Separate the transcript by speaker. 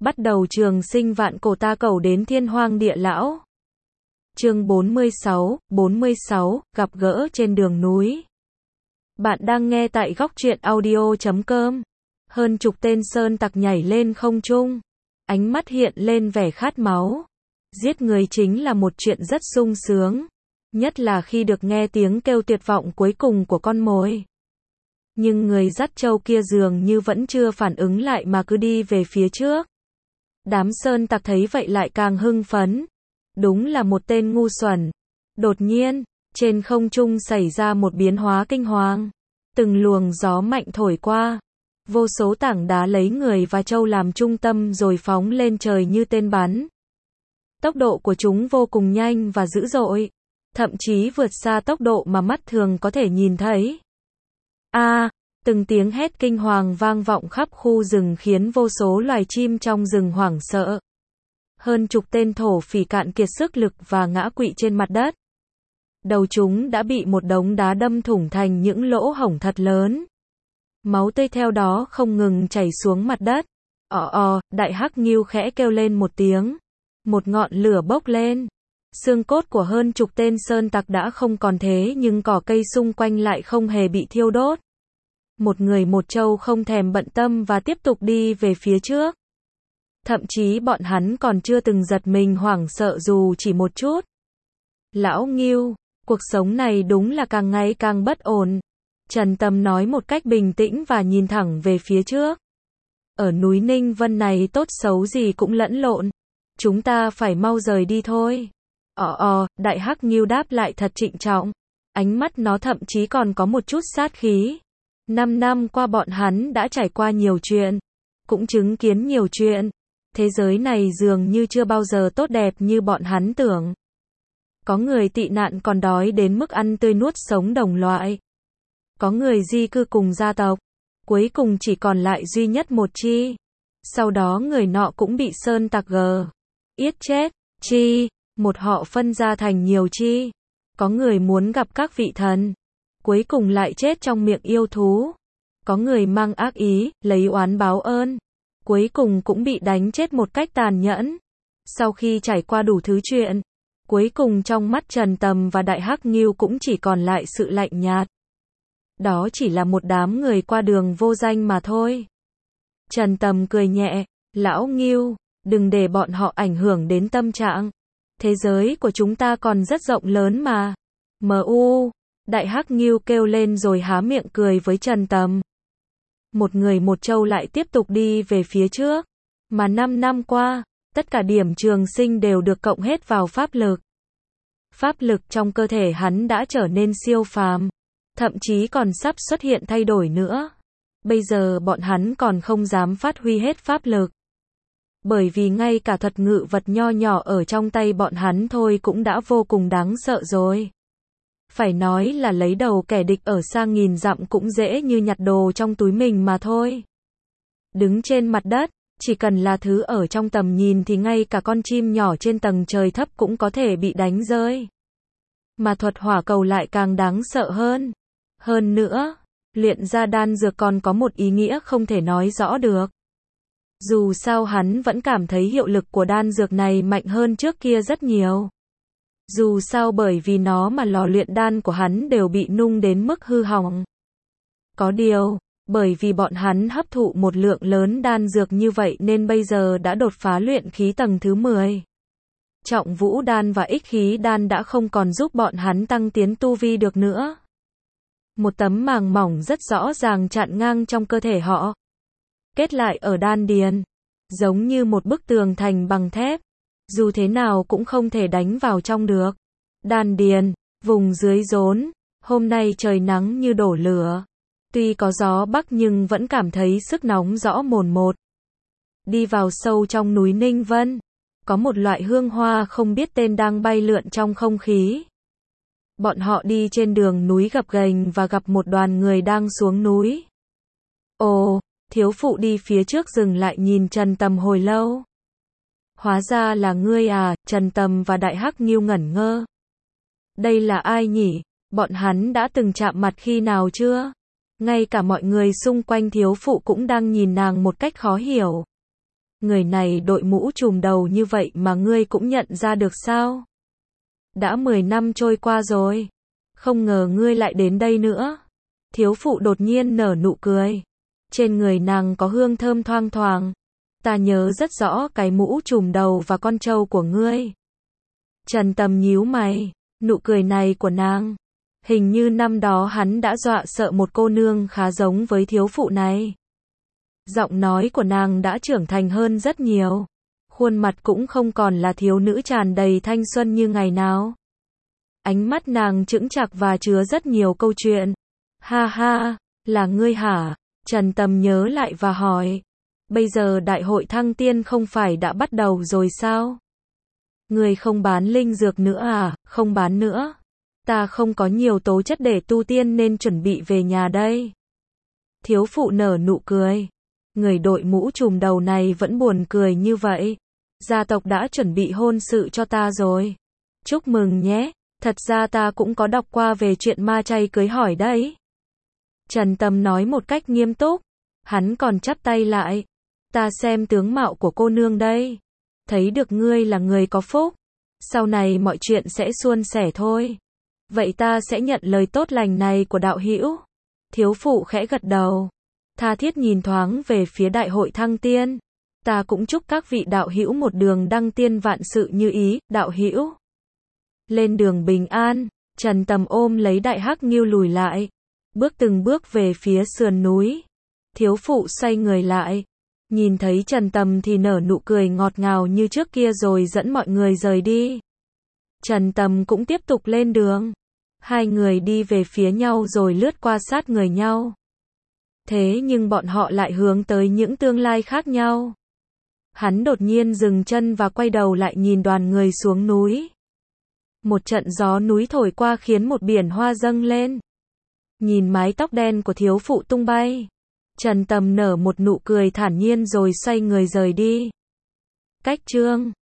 Speaker 1: Bắt đầu trường sinh vạn cổ ta cầu đến thiên hoang địa lão. Chương 46, gặp gỡ trên đường núi. Bạn đang nghe tại góc truyện audio.com. Hơn chục tên sơn tặc nhảy lên không trung. Ánh mắt hiện lên vẻ khát máu. Giết người chính là một chuyện rất sung sướng. Nhất là khi được nghe tiếng kêu tuyệt vọng cuối cùng của con mồi. Nhưng người dắt trâu kia dường như vẫn chưa phản ứng lại mà cứ đi về phía trước. Đám sơn tặc thấy vậy lại càng hưng phấn. Đúng là một tên ngu xuẩn. Đột nhiên, trên không trung xảy ra một biến hóa kinh hoàng. Từng luồng gió mạnh thổi qua. Vô số tảng đá lấy người và trâu làm trung tâm rồi phóng lên trời như tên bắn. Tốc độ của chúng vô cùng nhanh và dữ dội. Thậm chí vượt xa tốc độ mà mắt thường có thể nhìn thấy. Từng tiếng hét kinh hoàng vang vọng khắp khu rừng khiến vô số loài chim trong rừng hoảng sợ. Hơn chục tên thổ phỉ cạn kiệt sức lực và ngã quỵ trên mặt đất. Đầu chúng đã bị một đống đá đâm thủng thành những lỗ hổng thật lớn. Máu tươi theo đó không ngừng chảy xuống mặt đất. Đại hắc ngưu khẽ kêu lên một tiếng. Một ngọn lửa bốc lên. Xương cốt của hơn chục tên sơn tặc đã không còn thế nhưng cỏ cây xung quanh lại không hề bị thiêu đốt. Một người một trâu không thèm bận tâm và tiếp tục đi về phía trước. Thậm chí bọn hắn còn chưa từng giật mình hoảng sợ dù chỉ một chút. Lão Ngưu, cuộc sống này đúng là càng ngày càng bất ổn. Trần Tâm nói một cách bình tĩnh và nhìn thẳng về phía trước. Ở núi Ninh Vân này tốt xấu gì cũng lẫn lộn. Chúng ta phải mau rời đi thôi. Đại hắc ngưu đáp lại thật trịnh trọng. Ánh mắt nó thậm chí còn có một chút sát khí. 5 năm qua bọn hắn đã trải qua nhiều chuyện. Cũng chứng kiến nhiều chuyện. Thế giới này dường như chưa bao giờ tốt đẹp như bọn hắn tưởng. Có người tị nạn còn đói đến mức ăn tươi nuốt sống đồng loại. Có người di cư cùng gia tộc. Cuối cùng chỉ còn lại duy nhất một chi. Sau đó người nọ cũng bị sơn tặc yết chết. Một họ phân ra thành nhiều chi. Có người muốn gặp các vị thần. Cuối cùng lại chết trong miệng yêu thú. Có người mang ác ý, lấy oán báo ơn. Cuối cùng cũng bị đánh chết một cách tàn nhẫn. Sau khi trải qua đủ thứ chuyện, cuối cùng trong mắt Trần Tầm và Đại Hắc Ngưu cũng chỉ còn lại sự lạnh nhạt. Đó chỉ là một đám người qua đường vô danh mà thôi. Trần Tầm cười nhẹ, Lão Ngưu, đừng để bọn họ ảnh hưởng đến tâm trạng. Thế giới của chúng ta còn rất rộng lớn mà. Đại Hắc Ngưu kêu lên rồi há miệng cười với Trần Tầm. Một người một trâu lại tiếp tục đi về phía trước. Mà 5 năm qua, tất cả điểm trường sinh đều được cộng hết vào pháp lực. Pháp lực trong cơ thể hắn đã trở nên siêu phàm. Thậm chí còn sắp xuất hiện thay đổi nữa. Bây giờ bọn hắn còn không dám phát huy hết pháp lực. Bởi vì ngay cả thuật ngự vật nho nhỏ ở trong tay bọn hắn thôi cũng đã vô cùng đáng sợ rồi. Phải nói là lấy đầu kẻ địch ở xa nghìn dặm cũng dễ như nhặt đồ trong túi mình mà thôi. Đứng trên mặt đất, chỉ cần là thứ ở trong tầm nhìn thì ngay cả con chim nhỏ trên tầng trời thấp cũng có thể bị đánh rơi. Mà thuật hỏa cầu lại càng đáng sợ hơn. Hơn nữa, luyện ra đan dược còn có một ý nghĩa không thể nói rõ được. Dù sao hắn vẫn cảm thấy hiệu lực của đan dược này mạnh hơn trước kia rất nhiều. Dù sao bởi vì nó mà lò luyện đan của hắn đều bị nung đến mức hư hỏng. Có điều, bởi vì bọn hắn hấp thụ một lượng lớn đan dược như vậy nên bây giờ đã đột phá luyện khí tầng thứ 10. Trọng vũ đan và ích khí đan đã không còn giúp bọn hắn tăng tiến tu vi được nữa. Một tấm màng mỏng rất rõ ràng chặn ngang trong cơ thể họ. Kết lại ở đan điền. Giống như một bức tường thành bằng thép. Dù thế nào cũng không thể đánh vào trong được. Đan điền, vùng dưới rốn. Hôm nay trời nắng như đổ lửa. Tuy có gió bắc nhưng vẫn cảm thấy sức nóng rõ mồn một. Đi vào sâu trong núi Ninh Vân. Có một loại hương hoa không biết tên đang bay lượn trong không khí. Bọn họ đi trên đường núi gập ghềnh và gặp một đoàn người đang xuống núi. Thiếu phụ đi phía trước dừng lại nhìn Trần Tầm hồi lâu. Hóa ra là ngươi à, Trần Tầm và Đại Hắc Ngưu ngẩn ngơ. Đây là ai nhỉ? Bọn hắn đã từng chạm mặt khi nào chưa? Ngay cả mọi người xung quanh thiếu phụ cũng đang nhìn nàng một cách khó hiểu. Người này đội mũ trùm đầu như vậy mà ngươi cũng nhận ra được sao? Đã 10 năm trôi qua rồi. Không ngờ ngươi lại đến đây nữa. Thiếu phụ đột nhiên nở nụ cười. Trên người nàng có hương thơm thoang thoảng. Ta nhớ rất rõ cái mũ trùm đầu và con trâu của ngươi. Trần Tâm nhíu mày. Nụ cười này của nàng. Hình như năm đó hắn đã dọa sợ một cô nương khá giống với thiếu phụ này. Giọng nói của nàng đã trưởng thành hơn rất nhiều. Khuôn mặt cũng không còn là thiếu nữ tràn đầy thanh xuân như ngày nào. Ánh mắt nàng chững chạc và chứa rất nhiều câu chuyện. Ha ha, là ngươi hả? Trần Tâm nhớ lại và hỏi. Bây giờ đại hội thăng tiên không phải đã bắt đầu rồi sao? Ngươi không bán linh dược nữa à? Không bán nữa. Ta không có nhiều tố chất để tu tiên nên chuẩn bị về nhà đây. Thiếu phụ nở nụ cười. Người đội mũ trùm đầu này vẫn buồn cười như vậy. Gia tộc đã chuẩn bị hôn sự cho ta rồi. Chúc mừng nhé. Thật ra ta cũng có đọc qua về chuyện ma chay cưới hỏi đấy. Trần Tâm nói một cách nghiêm túc. Hắn còn chắp tay lại. Ta xem tướng mạo của cô nương đây. Thấy được ngươi là người có phúc. Sau này mọi chuyện sẽ suôn sẻ thôi. Vậy ta sẽ nhận lời tốt lành này của đạo hữu. Thiếu phụ khẽ gật đầu. Tha thiết nhìn thoáng về phía đại hội thăng tiên. Ta cũng chúc các vị đạo hữu một đường đăng tiên vạn sự như ý, đạo hữu. Lên đường bình an, Trần Tâm ôm lấy Đại Hắc Ngưu lùi lại. Bước từng bước về phía sườn núi. Thiếu phụ xoay người lại. Nhìn thấy Trần Tâm thì nở nụ cười ngọt ngào như trước kia rồi dẫn mọi người rời đi. Trần Tâm cũng tiếp tục lên đường. Hai người đi về phía nhau rồi lướt qua sát người nhau. Thế nhưng bọn họ lại hướng tới những tương lai khác nhau. Hắn đột nhiên dừng chân và quay đầu lại nhìn đoàn người xuống núi. Một trận gió núi thổi qua khiến một biển hoa dâng lên. Nhìn mái tóc đen của thiếu phụ tung bay. Trần Tâm nở một nụ cười thản nhiên rồi xoay người rời đi. Cách chương